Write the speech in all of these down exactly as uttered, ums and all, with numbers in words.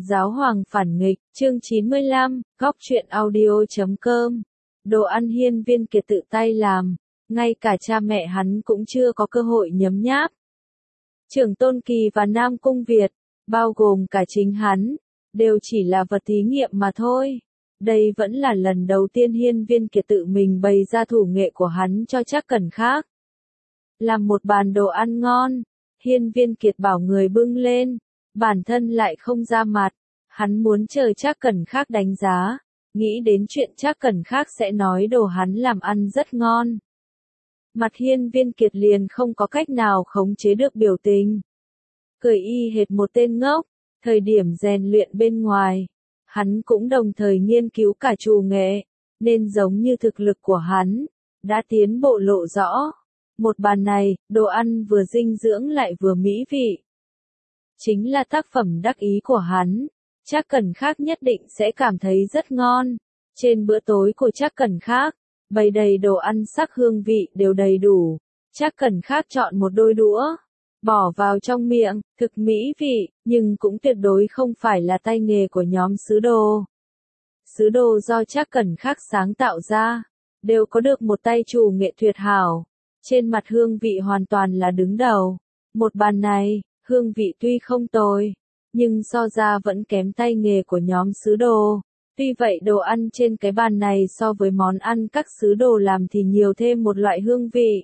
Giáo hoàng phản nghịch, chương chín mươi lăm, góc truyện audio chấm com. Đồ ăn Hiên Viên Kiệt tự tay làm, ngay cả cha mẹ hắn cũng chưa có cơ hội nhấm nháp. Trưởng Tôn Kỳ và Nam Cung Việt, bao gồm cả chính hắn, đều chỉ là vật thí nghiệm mà thôi. Đây vẫn là lần đầu tiên Hiên Viên Kiệt tự mình bày ra thủ nghệ của hắn cho Trác Cẩn Khác. Làm một bàn đồ ăn ngon, Hiên Viên Kiệt bảo người bưng lên, bản thân lại không ra mặt, hắn muốn chờ Trác Cẩn Khác đánh giá, nghĩ đến chuyện Trác Cẩn Khác sẽ nói đồ hắn làm ăn rất ngon. Mặt Hiên Viên Kiệt liền không có cách nào khống chế được biểu tình. Cười y hệt một tên ngốc, thời điểm rèn luyện bên ngoài, hắn cũng đồng thời nghiên cứu cả trù nghệ, nên giống như thực lực của hắn, đã tiến bộ lộ rõ. Một bàn này, đồ ăn vừa dinh dưỡng lại vừa mỹ vị. Chính là tác phẩm đắc ý của hắn, Trác Cẩn Khác nhất định sẽ cảm thấy rất ngon. Trên bữa tối của Trác Cẩn Khác, bày đầy đồ ăn sắc hương vị đều đầy đủ. Trác Cẩn Khác chọn một đôi đũa, bỏ vào trong miệng, thực mỹ vị, nhưng cũng tuyệt đối không phải là tay nghề của nhóm sứ đồ. Sứ đồ do Trác Cẩn Khác sáng tạo ra, đều có được một tay chủ nghệ tuyệt hảo. Trên mặt hương vị hoàn toàn là đứng đầu. Một bàn này, hương vị tuy không tồi, nhưng so ra vẫn kém tay nghề của nhóm sứ đồ. Tuy vậy đồ ăn trên cái bàn này so với món ăn các sứ đồ làm thì nhiều thêm một loại hương vị.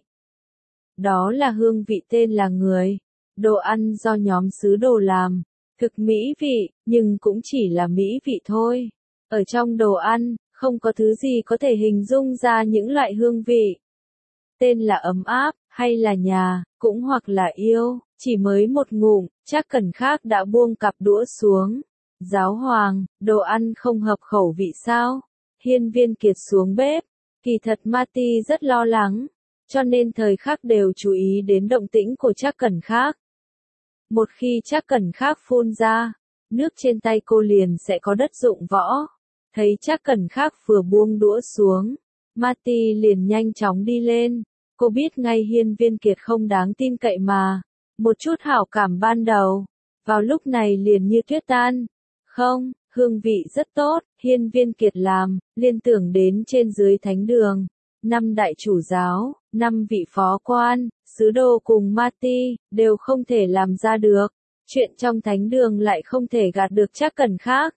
Đó là hương vị tên là người. Đồ ăn do nhóm sứ đồ làm, thực mỹ vị, nhưng cũng chỉ là mỹ vị thôi. Ở trong đồ ăn, không có thứ gì có thể hình dung ra những loại hương vị. Tên là ấm áp, hay là nhà, cũng hoặc là yêu, chỉ mới một ngụm, Trác Cẩn Khác đã buông cặp đũa xuống. Giáo hoàng, đồ ăn không hợp khẩu vị sao? Hiên Viên Kiệt xuống bếp, kỳ thật Mati rất lo lắng, cho nên thời khắc đều chú ý đến động tĩnh của Trác Cẩn Khác. Một khi Trác Cẩn Khác phun ra, nước trên tay cô liền sẽ có đất dụng võ. Thấy Trác Cẩn Khác vừa buông đũa xuống, Mati liền nhanh chóng đi lên. Cô biết ngay Hiên Viên Kiệt không đáng tin cậy mà. Một chút hảo cảm ban đầu, vào lúc này liền như tuyết tan. Không, hương vị rất tốt, Hiên Viên Kiệt làm, liên tưởng đến trên dưới thánh đường. Năm đại chủ giáo, năm vị phó quan, sứ đồ cùng Mati, đều không thể làm ra được. Chuyện trong thánh đường lại không thể gạt được Trác Cẩn Khác.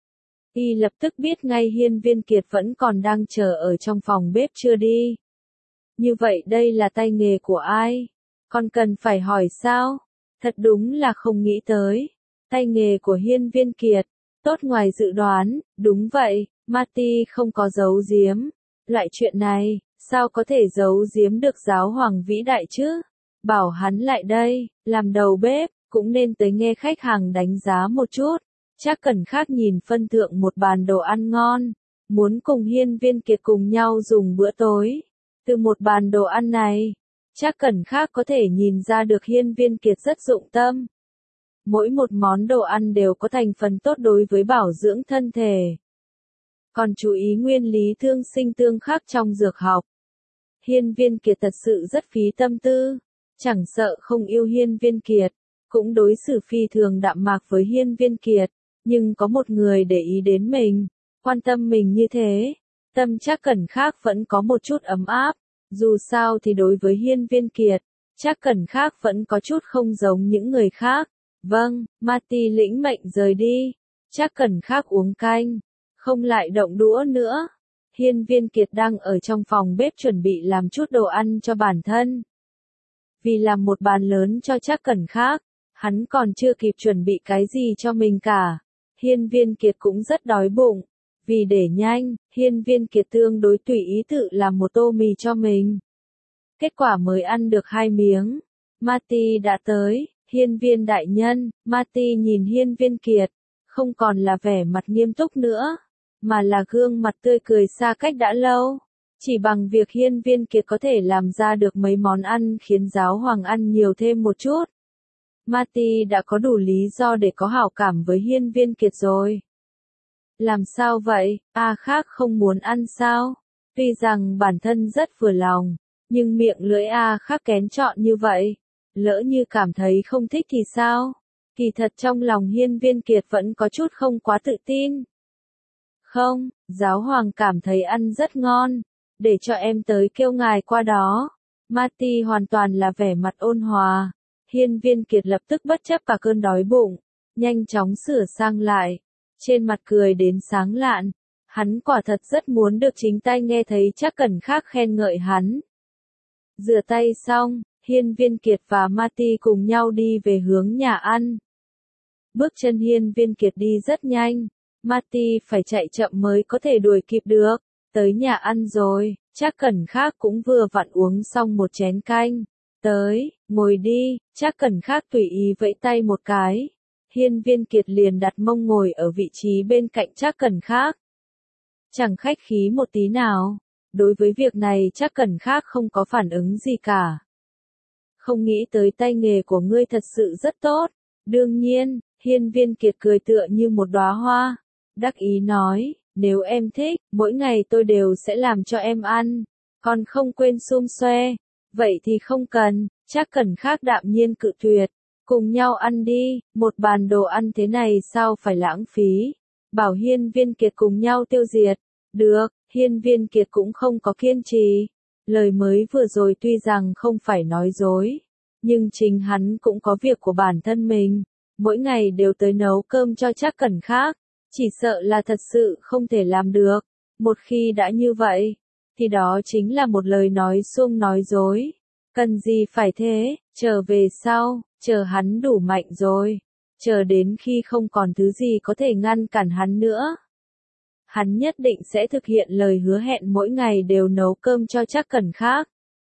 Y lập tức biết ngay Hiên Viên Kiệt vẫn còn đang chờ ở trong phòng bếp chưa đi. Như vậy đây là tay nghề của ai? Còn cần phải hỏi sao? Thật đúng là không nghĩ tới. Tay nghề của Hiên Viên Kiệt, tốt ngoài dự đoán, đúng vậy, Mati không có giấu giếm. Loại chuyện này, sao có thể giấu giếm được giáo hoàng vĩ đại chứ? Bảo hắn lại đây, làm đầu bếp, cũng nên tới nghe khách hàng đánh giá một chút. Trác Cẩn Khác nhìn phân thượng một bàn đồ ăn ngon, muốn cùng Hiên Viên Kiệt cùng nhau dùng bữa tối. Từ một bàn đồ ăn này, Trác Cẩn Khác có thể nhìn ra được Hiên Viên Kiệt rất dụng tâm. Mỗi một món đồ ăn đều có thành phần tốt đối với bảo dưỡng thân thể. Còn chú ý nguyên lý thương sinh tương khắc trong dược học. Hiên Viên Kiệt thật sự rất phí tâm tư, chẳng sợ không yêu Hiên Viên Kiệt, cũng đối xử phi thường đạm mạc với Hiên Viên Kiệt, nhưng có một người để ý đến mình, quan tâm mình như thế. Tâm Trác Cẩn Khác vẫn có một chút ấm áp, dù sao thì đối với Hiên Viên Kiệt, Trác Cẩn Khác vẫn có chút không giống những người khác. Vâng, Mati lĩnh mệnh rời đi, Trác Cẩn Khác uống canh, không lại động đũa nữa. Hiên Viên Kiệt đang ở trong phòng bếp chuẩn bị làm chút đồ ăn cho bản thân. Vì làm một bàn lớn cho Trác Cẩn Khác, hắn còn chưa kịp chuẩn bị cái gì cho mình cả. Hiên Viên Kiệt cũng rất đói bụng. Vì để nhanh, Hiên Viên Kiệt tương đối tùy ý tự làm một tô mì cho mình. Kết quả mới ăn được hai miếng, Mati đã tới. Hiên Viên đại nhân, Mati nhìn Hiên Viên Kiệt, không còn là vẻ mặt nghiêm túc nữa, mà là gương mặt tươi cười xa cách đã lâu. Chỉ bằng việc Hiên Viên Kiệt có thể làm ra được mấy món ăn khiến giáo hoàng ăn nhiều thêm một chút. Mati đã có đủ lý do để có hảo cảm với Hiên Viên Kiệt rồi. Làm sao vậy, A Khác không muốn ăn sao? Tuy rằng bản thân rất vừa lòng, nhưng miệng lưỡi A Khác kén chọn như vậy. Lỡ như cảm thấy không thích thì sao? Kỳ thật trong lòng Hiên Viên Kiệt vẫn có chút không quá tự tin. Không, giáo hoàng cảm thấy ăn rất ngon, để cho em tới kêu ngài qua đó. Marty hoàn toàn là vẻ mặt ôn hòa. Hiên Viên Kiệt lập tức bất chấp cả cơn đói bụng, nhanh chóng sửa sang lại, trên mặt cười đến sáng lạn. Hắn quả thật rất muốn được chính tay nghe thấy Trác Cẩn Khắc khen ngợi hắn. Rửa tay xong, Hiên Viên Kiệt và Marty cùng nhau đi về hướng nhà ăn. Bước chân Hiên Viên Kiệt đi rất nhanh, Marty phải chạy chậm mới có thể đuổi kịp được. Tới nhà ăn rồi, Trác Cẩn Khắc cũng vừa vặn uống xong một chén canh. Tới, ngồi đi, Trác Cẩn Khắc tùy ý vẫy tay một cái. Hiên Viên Kiệt liền đặt mông ngồi ở vị trí bên cạnh Trác Cẩn Khắc. Chẳng khách khí một tí nào. Đối với việc này Trác Cẩn Khắc không có phản ứng gì cả. Không nghĩ tới tay nghề của ngươi thật sự rất tốt. Đương nhiên, Hiên Viên Kiệt cười tựa như một đóa hoa. Đắc ý nói, nếu em thích, mỗi ngày tôi đều sẽ làm cho em ăn. Còn không quên xum xoe. Vậy thì không cần, Trác Cẩn Khắc đạm nhiên cự tuyệt. Cùng nhau ăn đi, một bàn đồ ăn thế này sao phải lãng phí. Bảo Hiên Viên Kiệt cùng nhau tiêu diệt. Được, Hiên Viên Kiệt cũng không có kiên trì. Lời mới vừa rồi tuy rằng không phải nói dối, nhưng chính hắn cũng có việc của bản thân mình. Mỗi ngày đều tới nấu cơm cho Trác Cẩn Khắc, chỉ sợ là thật sự không thể làm được. Một khi đã như vậy, thì đó chính là một lời nói suông nói dối. Cần gì phải thế, chờ về sau, chờ hắn đủ mạnh rồi. Chờ đến khi không còn thứ gì có thể ngăn cản hắn nữa. Hắn nhất định sẽ thực hiện lời hứa hẹn mỗi ngày đều nấu cơm cho Trác Cẩn Khắc.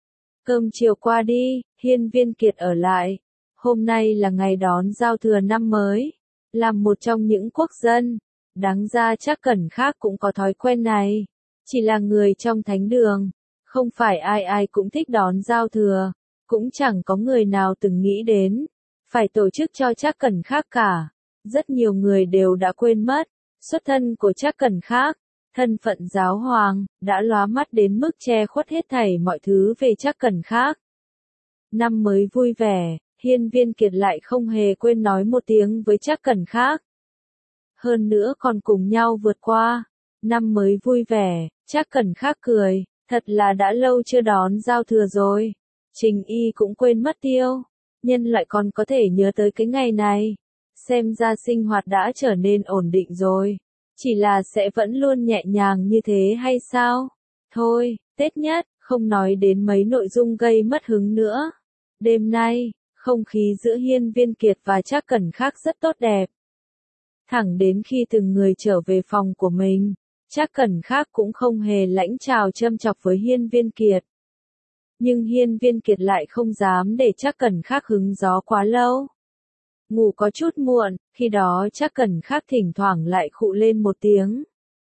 Cơm chiều qua đi, Hiên Viên Kiệt ở lại. Hôm nay là ngày đón giao thừa năm mới. Làm một trong những quốc dân, đáng ra Trác Cẩn Khắc cũng có thói quen này. Chỉ là người trong thánh đường, không phải ai ai cũng thích đón giao thừa, cũng chẳng có người nào từng nghĩ đến phải tổ chức cho Trác Cẩn Khắc cả. Rất nhiều người đều đã quên mất xuất thân của Trác Cẩn Khắc, thân phận giáo hoàng đã lóa mắt đến mức che khuất hết thảy mọi thứ về Trác Cẩn Khắc. Năm mới vui vẻ, Hiên Viên Kiệt lại không hề quên nói một tiếng với Trác Cẩn Khắc. Hơn nữa còn cùng nhau vượt qua. Năm mới vui vẻ, Trác Cẩn Khắc cười, thật là đã lâu chưa đón giao thừa rồi. Trình Y cũng quên mất tiêu, nhân loại còn có thể nhớ tới cái ngày này. Xem ra sinh hoạt đã trở nên ổn định rồi. Chỉ là sẽ vẫn luôn nhẹ nhàng như thế hay sao? Thôi, Tết nhất, không nói đến mấy nội dung gây mất hứng nữa. Đêm nay, không khí giữa Hiên Viên Kiệt và Trác Cẩn Khắc rất tốt đẹp. Thẳng đến khi từng người trở về phòng của mình, Trác Cẩn Khắc cũng không hề lãnh chào châm chọc với Hiên Viên Kiệt. Nhưng Hiên Viên Kiệt lại không dám để Trác Cẩn Khắc hứng gió quá lâu. Ngủ có chút muộn, khi đó Trác Cẩn Khắc thỉnh thoảng lại khụ lên một tiếng.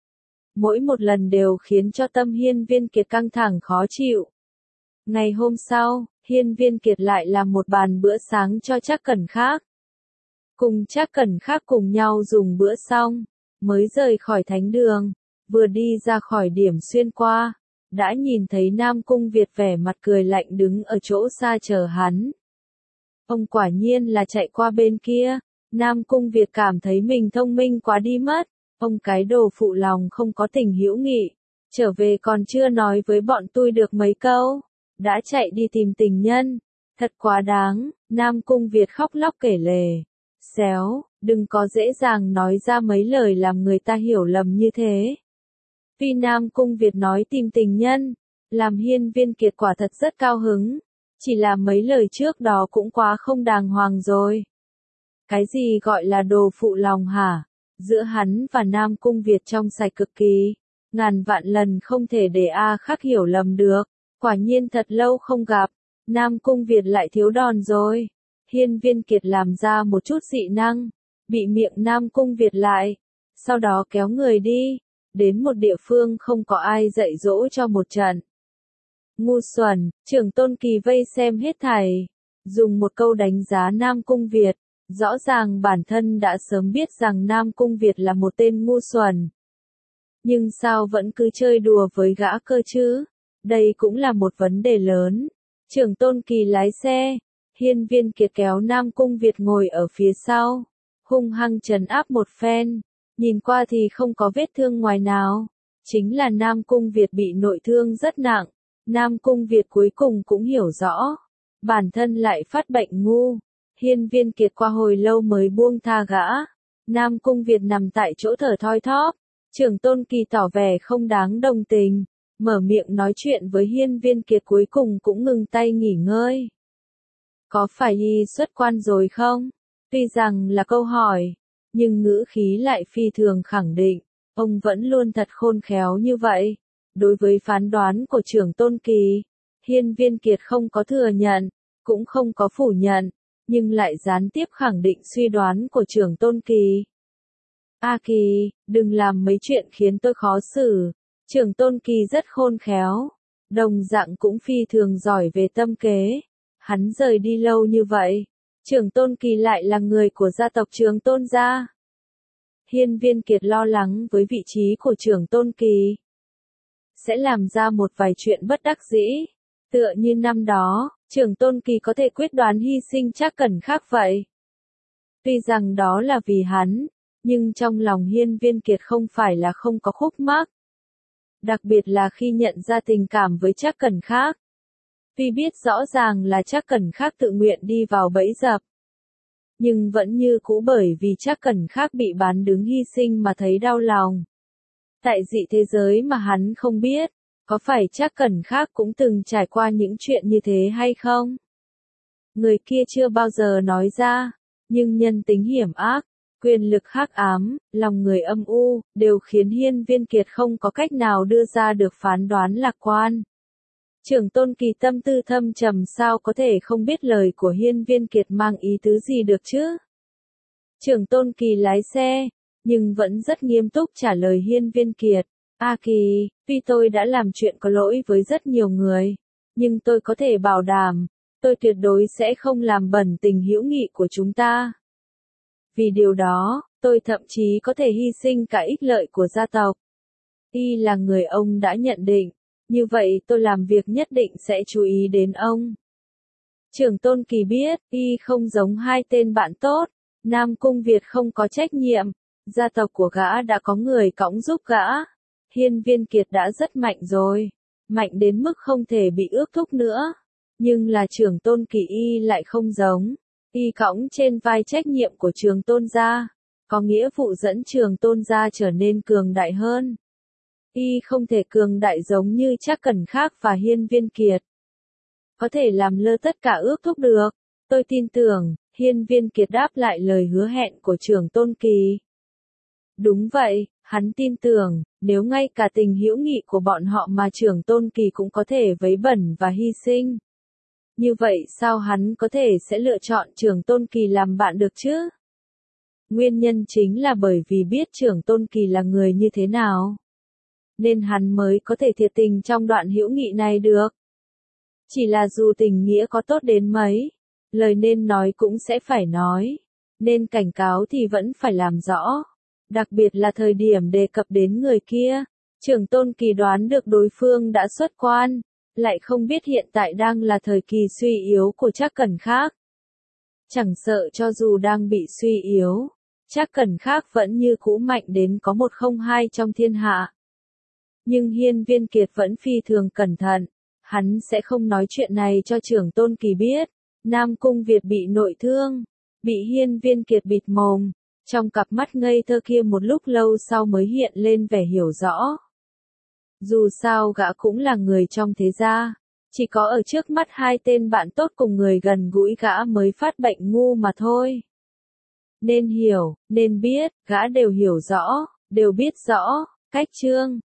Mỗi một lần đều khiến cho tâm Hiên Viên Kiệt căng thẳng khó chịu. Ngày hôm sau, Hiên Viên Kiệt lại làm một bàn bữa sáng cho Trác Cẩn Khắc. Cùng Trác Cẩn Khắc cùng nhau dùng bữa xong, mới rời khỏi thánh đường, vừa đi ra khỏi điểm xuyên qua, đã nhìn thấy Nam Cung Việt vẻ mặt cười lạnh đứng ở chỗ xa chờ hắn. Ông quả nhiên là chạy qua bên kia. Nam Cung Việt cảm thấy mình thông minh quá đi mất. Ông cái đồ phụ lòng không có tình hữu nghị. Trở về còn chưa nói với bọn tôi được mấy câu. Đã chạy đi tìm tình nhân. Thật quá đáng. Nam Cung Việt khóc lóc kể lể. Xéo, đừng có dễ dàng nói ra mấy lời làm người ta hiểu lầm như thế. Tuy Nam Cung Việt nói tìm tình nhân, làm Hiên Viên Kiệt quả thật rất cao hứng. Chỉ là mấy lời trước đó cũng quá không đàng hoàng rồi. Cái gì gọi là đồ phụ lòng hả? Giữa hắn và Nam Cung Việt trong sạch cực kỳ. Ngàn vạn lần không thể để A Khắc hiểu lầm được. Quả nhiên thật lâu không gặp. Nam Cung Việt lại thiếu đòn rồi. Hiên Viên Kiệt làm ra một chút dị năng. Bị miệng Nam Cung Việt lại. Sau đó kéo người đi. Đến một địa phương không có ai dạy dỗ cho một trận. Ngu xuẩn, Trưởng Tôn Kỳ vây xem hết thảy. Dùng một câu đánh giá Nam Cung Việt. Rõ ràng bản thân đã sớm biết rằng Nam Cung Việt là một tên ngu xuẩn. Nhưng sao vẫn cứ chơi đùa với gã cơ chứ? Đây cũng là một vấn đề lớn. Trưởng Tôn Kỳ lái xe. Hiên Viên Kiệt kéo Nam Cung Việt ngồi ở phía sau, hung hăng trấn áp một phen, nhìn qua thì không có vết thương ngoài nào, chính là Nam Cung Việt bị nội thương rất nặng, Nam Cung Việt cuối cùng cũng hiểu rõ, bản thân lại phát bệnh ngu, Hiên Viên Kiệt qua hồi lâu mới buông tha gã, Nam Cung Việt nằm tại chỗ thở thoi thóp, Trưởng Tôn Kỳ tỏ vẻ không đáng đồng tình, mở miệng nói chuyện với Hiên Viên Kiệt cuối cùng cũng ngừng tay nghỉ ngơi. Có phải y xuất quan rồi không? Tuy rằng là câu hỏi, nhưng ngữ khí lại phi thường khẳng định, ông vẫn luôn thật khôn khéo như vậy. Đối với phán đoán của Trưởng Tôn Kỳ, Hiên Viên Kiệt không có thừa nhận, cũng không có phủ nhận, nhưng lại gián tiếp khẳng định suy đoán của Trưởng Tôn Kỳ. A Kỳ, đừng làm mấy chuyện khiến tôi khó xử. Trưởng Tôn Kỳ rất khôn khéo, đồng dạng cũng phi thường giỏi về tâm kế. Hắn rời đi lâu như vậy, Trưởng Tôn Kỳ lại là người của gia tộc Trường Tôn gia. Hiên Viên Kiệt lo lắng với vị trí của Trưởng Tôn Kỳ sẽ làm ra một vài chuyện bất đắc dĩ, tựa như năm đó, Trưởng Tôn Kỳ có thể quyết đoán hy sinh Trác Cẩn khác vậy. Tuy rằng đó là vì hắn, nhưng trong lòng Hiên Viên Kiệt không phải là không có khúc mắc. Đặc biệt là khi nhận ra tình cảm với Trác Cẩn khác. Tuy biết rõ ràng là Trác Cẩn khác tự nguyện đi vào bẫy dập, nhưng vẫn như cũ bởi vì Trác Cẩn khác bị bán đứng hy sinh mà thấy đau lòng. Tại dị thế giới mà hắn không biết, có phải Trác Cẩn khác cũng từng trải qua những chuyện như thế hay không? Người kia chưa bao giờ nói ra, nhưng nhân tính hiểm ác, quyền lực hắc ám, lòng người âm u, đều khiến Hiên Viên Kiệt không có cách nào đưa ra được phán đoán lạc quan. Trưởng Tôn Kỳ tâm tư thâm trầm sao có thể không biết lời của Hiên Viên Kiệt mang ý tứ gì được chứ? Trưởng Tôn Kỳ lái xe, nhưng vẫn rất nghiêm túc trả lời Hiên Viên Kiệt. A Kỳ, tuy tôi đã làm chuyện có lỗi với rất nhiều người, nhưng tôi có thể bảo đảm, tôi tuyệt đối sẽ không làm bẩn tình hữu nghị của chúng ta. Vì điều đó, tôi thậm chí có thể hy sinh cả ích lợi của gia tộc. Y là người ông đã nhận định, như vậy tôi làm việc nhất định sẽ chú ý đến ông. Trưởng Tôn Kỳ biết, Y không giống hai tên bạn tốt, Nam Cung Việt không có trách nhiệm, gia tộc của gã đã có người cõng giúp gã. Hiên Viên Kiệt đã rất mạnh rồi, mạnh đến mức không thể bị ước thúc nữa. Nhưng là Trưởng Tôn Kỳ Y lại không giống. Y cõng trên vai trách nhiệm của Trường Tôn gia, có nghĩa vụ dẫn Trường Tôn gia trở nên cường đại hơn. Y không thể cường đại giống như Trác Cẩn khác và Hiên Viên Kiệt. Có thể làm lơ tất cả ước thúc được. Tôi tin tưởng, Hiên Viên Kiệt đáp lại lời hứa hẹn của Trưởng Tôn Kỳ. Đúng vậy, hắn tin tưởng, nếu ngay cả tình hữu nghị của bọn họ mà Trưởng Tôn Kỳ cũng có thể vấy bẩn và hy sinh. Như vậy sao hắn có thể sẽ lựa chọn Trưởng Tôn Kỳ làm bạn được chứ? Nguyên nhân chính là bởi vì biết Trưởng Tôn Kỳ là người như thế nào, nên hắn mới có thể thiệt tình trong đoạn hữu nghị này được. Chỉ là dù tình nghĩa có tốt đến mấy, lời nên nói cũng sẽ phải nói, nên cảnh cáo thì vẫn phải làm rõ. Đặc biệt là thời điểm đề cập đến người kia, Trưởng Tôn Kỳ đoán được đối phương đã xuất quan, lại không biết hiện tại đang là thời kỳ suy yếu của Trác Cẩn khác. Chẳng sợ cho dù đang bị suy yếu, Trác Cẩn khác vẫn như cũ mạnh đến có một không hai trong thiên hạ. Nhưng Hiên Viên Kiệt vẫn phi thường cẩn thận, hắn sẽ không nói chuyện này cho Trưởng Tôn Kỳ biết. Nam Cung Việt bị nội thương, bị Hiên Viên Kiệt bịt mồm, trong cặp mắt ngây thơ kia một lúc lâu sau mới hiện lên vẻ hiểu rõ. Dù sao gã cũng là người trong thế gia, chỉ có ở trước mắt hai tên bạn tốt cùng người gần gũi gã mới phát bệnh ngu mà thôi. Nên hiểu, nên biết, gã đều hiểu rõ, đều biết rõ, cách chương.